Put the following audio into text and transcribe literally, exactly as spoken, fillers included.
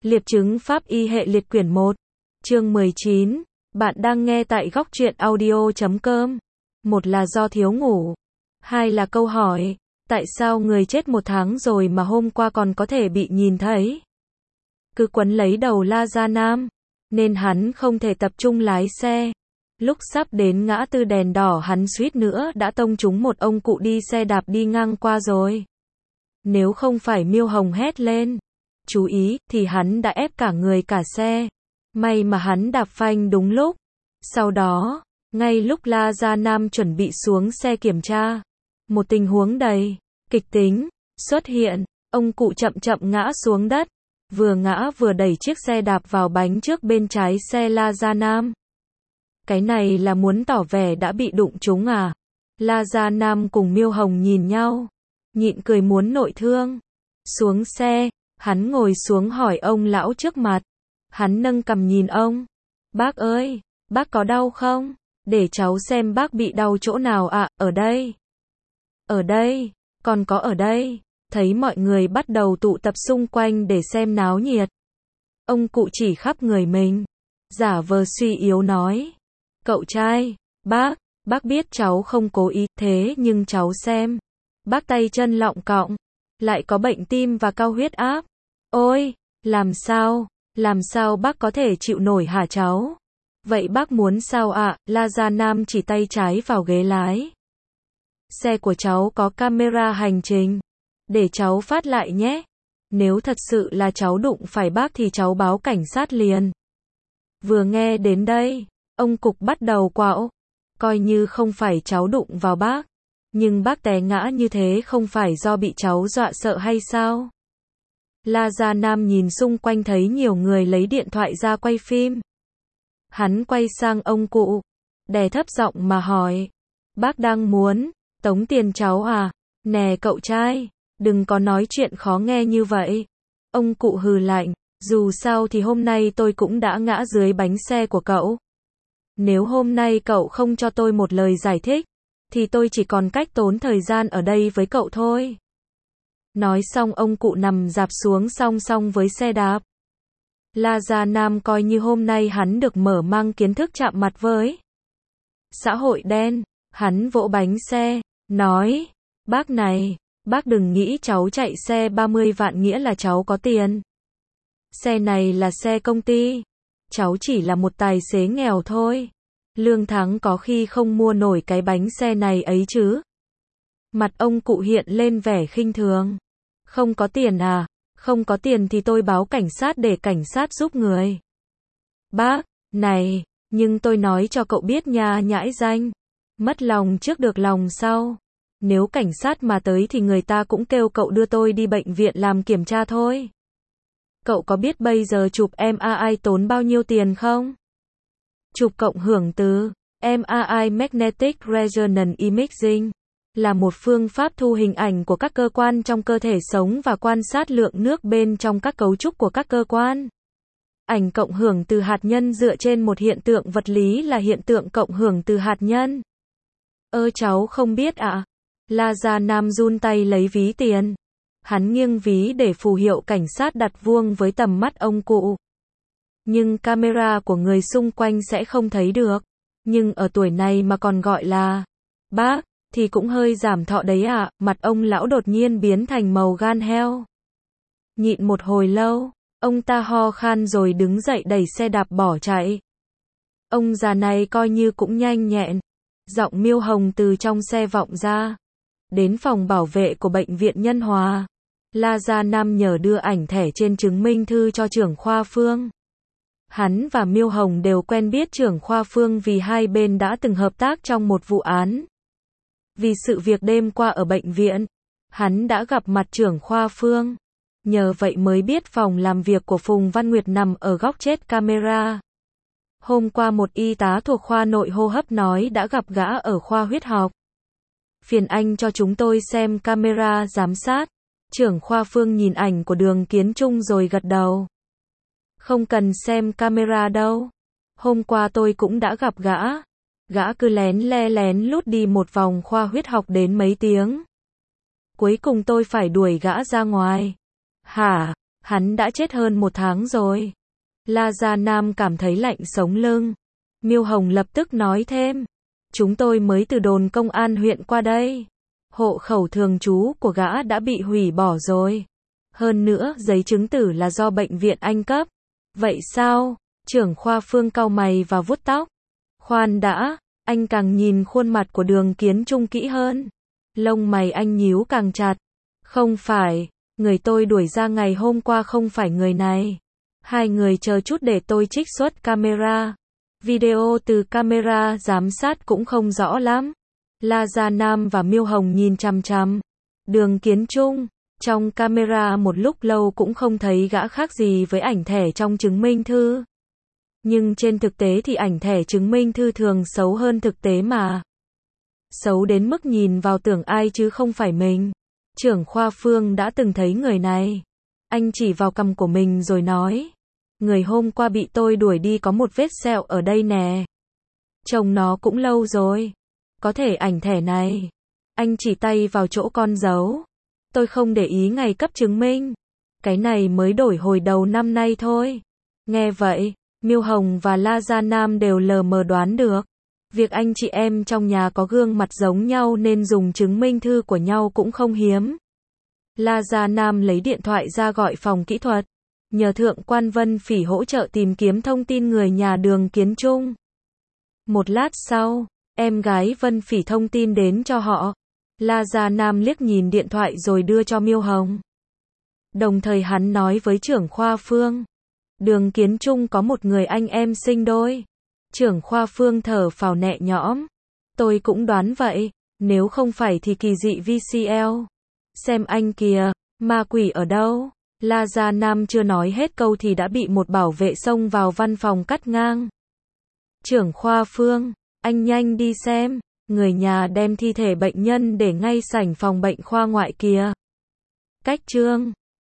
Liệp chứng pháp y hệ liệt quyển một. Chương mười chín. Bạn đang nghe tại góc truyện audio chấm com. Một là do thiếu ngủ. Hai là câu hỏi, tại sao người chết một tháng rồi mà hôm qua còn có thể bị nhìn thấy? Cứ quấn lấy đầu La Gia Nam, nên hắn không thể tập trung lái xe. Lúc sắp đến ngã tư đèn đỏ hắn suýt nữa đã tông trúng một ông cụ đi xe đạp đi ngang qua rồi. Nếu không phải Miêu Hồng hét lên chú ý, thì hắn đã ép cả người cả xe. May mà hắn đạp phanh đúng lúc. Sau đó, ngay lúc La Gia Nam chuẩn bị xuống xe kiểm tra, một tình huống đầy kịch tính xuất hiện. Ông cụ chậm chậm ngã xuống đất, vừa ngã vừa đẩy chiếc xe đạp vào bánh trước bên trái xe La Gia Nam. Cái này là muốn tỏ vẻ đã bị đụng trúng à? La Gia Nam cùng Miêu Hồng nhìn nhau, nhịn cười muốn nội thương. Xuống xe, hắn ngồi xuống hỏi ông lão trước mặt. Hắn nâng cằm nhìn ông. Bác ơi, bác có đau không? Để cháu xem bác bị đau chỗ nào ạ. À, ở đây. Ở đây, còn có ở đây. Thấy mọi người bắt đầu tụ tập xung quanh để xem náo nhiệt. Ông cụ chỉ khắp người mình, giả vờ suy yếu nói. Cậu trai, bác, bác biết cháu không cố ý, thế nhưng cháu xem. Bác tay chân lọng cọng, lại có bệnh tim và cao huyết áp. Ôi, làm sao, làm sao bác có thể chịu nổi hả cháu? Vậy bác muốn sao ạ? À? La Gia Nam chỉ tay trái vào ghế lái. Xe của cháu có camera hành trình. Để cháu phát lại nhé. Nếu thật sự là cháu đụng phải bác thì cháu báo cảnh sát liền. Vừa nghe đến đây, ông cục bắt đầu quạo. Coi như không phải cháu đụng vào bác, nhưng bác té ngã như thế không phải do bị cháu dọa sợ hay sao? La Gia Nam nhìn xung quanh thấy nhiều người lấy điện thoại ra quay phim. Hắn quay sang ông cụ, đè thấp giọng mà hỏi. Bác đang muốn tống tiền cháu à? Nè cậu trai, đừng có nói chuyện khó nghe như vậy. Ông cụ hừ lạnh, dù sao thì hôm nay tôi cũng đã ngã dưới bánh xe của cậu. Nếu hôm nay cậu không cho tôi một lời giải thích, thì tôi chỉ còn cách tốn thời gian ở đây với cậu thôi. Nói xong ông cụ nằm rạp xuống song song với xe đạp. La Gia Nam coi như hôm nay hắn được mở mang kiến thức chạm mặt với xã hội đen. Hắn vỗ bánh xe, nói, bác này, bác đừng nghĩ cháu chạy xe ba mươi vạn nghĩa là cháu có tiền. Xe này là xe công ty. Cháu chỉ là một tài xế nghèo thôi. Lương tháng có khi không mua nổi cái bánh xe này ấy chứ. Mặt ông cụ hiện lên vẻ khinh thường. Không có tiền à? Không có tiền thì tôi báo cảnh sát để cảnh sát giúp người. Bác, này, nhưng tôi nói cho cậu biết nha nhãi danh. Mất lòng trước được lòng sau. Nếu cảnh sát mà tới thì người ta cũng kêu cậu đưa tôi đi bệnh viện làm kiểm tra thôi. Cậu có biết bây giờ chụp em a i tốn bao nhiêu tiền không? Chụp cộng hưởng từ em a i Magnetic Resonance Imaging là một phương pháp thu hình ảnh của các cơ quan trong cơ thể sống và quan sát lượng nước bên trong các cấu trúc của các cơ quan. Ảnh cộng hưởng từ hạt nhân dựa trên một hiện tượng vật lý là hiện tượng cộng hưởng từ hạt nhân. Ơ cháu không biết ạ. À? La Gia Nam run tay lấy ví tiền. Hắn nghiêng ví để phù hiệu cảnh sát đặt vuông với tầm mắt ông cụ. Nhưng camera của người xung quanh sẽ không thấy được. Nhưng ở tuổi này mà còn gọi là bác, thì cũng hơi giảm thọ đấy ạ. À. Mặt ông lão đột nhiên biến thành màu gan heo. Nhịn một hồi lâu, ông ta ho khan rồi đứng dậy đẩy xe đạp bỏ chạy. Ông già này coi như cũng nhanh nhẹn. Giọng Miêu Hồng từ trong xe vọng ra. Đến phòng bảo vệ của bệnh viện Nhân Hòa. La Gia Nam nhờ đưa ảnh thẻ trên chứng minh thư cho trưởng khoa Phương. Hắn và Miêu Hồng đều quen biết trưởng khoa Phương vì hai bên đã từng hợp tác trong một vụ án. Vì sự việc đêm qua ở bệnh viện, hắn đã gặp mặt trưởng khoa Phương. Nhờ vậy mới biết phòng làm việc của Phùng Văn Nguyệt nằm ở góc chết camera. Hôm qua một y tá thuộc khoa nội hô hấp nói đã gặp gã ở khoa huyết học. Phiền anh cho chúng tôi xem camera giám sát. Trưởng khoa Phương nhìn ảnh của Đường Kiến Trung rồi gật đầu. Không cần xem camera đâu. Hôm qua tôi cũng đã gặp gã. Gã cứ lén le lén lút đi một vòng khoa huyết học đến mấy tiếng. Cuối cùng tôi phải đuổi gã ra ngoài. Hả? Hắn đã chết hơn một tháng rồi. La Gia Nam cảm thấy lạnh sống lưng. Miêu Hồng lập tức nói thêm. Chúng tôi mới từ đồn công an huyện qua đây. Hộ khẩu thường trú của gã đã bị hủy bỏ rồi. Hơn nữa, giấy chứng tử là do bệnh viện Anh cấp. Vậy sao? Trưởng khoa Phương cau mày và vuốt tóc. Khoan đã, anh càng nhìn khuôn mặt của Đường Kiến Trung kỹ hơn. Lông mày anh nhíu càng chặt. Không phải, người tôi đuổi ra ngày hôm qua không phải người này. Hai người chờ chút để tôi trích xuất camera. Video từ camera giám sát cũng không rõ lắm. La Gia Nam và Miêu Hồng nhìn chằm chằm Đường Kiến Trung. Trong camera một lúc lâu cũng không thấy gã khác gì với ảnh thẻ trong chứng minh thư. Nhưng trên thực tế thì ảnh thẻ chứng minh thư thường xấu hơn thực tế mà. Xấu đến mức nhìn vào tưởng ai chứ không phải mình. Trưởng khoa Phương đã từng thấy người này. Anh chỉ vào cằm của mình rồi nói. Người hôm qua bị tôi đuổi đi có một vết sẹo ở đây nè. Trông nó cũng lâu rồi. Có thể ảnh thẻ này. Anh chỉ tay vào chỗ con dấu. Tôi không để ý ngày cấp chứng minh. Cái này mới đổi hồi đầu năm nay thôi. Nghe vậy, Miêu Hồng và La Gia Nam đều lờ mờ đoán được. Việc anh chị em trong nhà có gương mặt giống nhau nên dùng chứng minh thư của nhau cũng không hiếm. La Gia Nam lấy điện thoại ra gọi phòng kỹ thuật. Nhờ Thượng quan Vân Phỉ hỗ trợ tìm kiếm thông tin người nhà Đường Kiến Trung. Một lát sau, em gái Vân Phỉ thông tin đến cho họ. La Gia Nam liếc nhìn điện thoại rồi đưa cho Miêu Hồng. Đồng thời hắn nói với trưởng khoa Phương. Đường Kiến Trung có một người anh em sinh đôi. Trưởng khoa Phương thở phào nhẹ nhõm. Tôi cũng đoán vậy, nếu không phải thì kỳ dị vê xê lờ. Xem anh kìa, ma quỷ ở đâu? La Gia Nam chưa nói hết câu thì đã bị một bảo vệ xông vào văn phòng cắt ngang. Trưởng khoa Phương, anh nhanh đi xem. Người nhà đem thi thể bệnh nhân để ngay sảnh phòng bệnh khoa ngoại kìa. Cách chương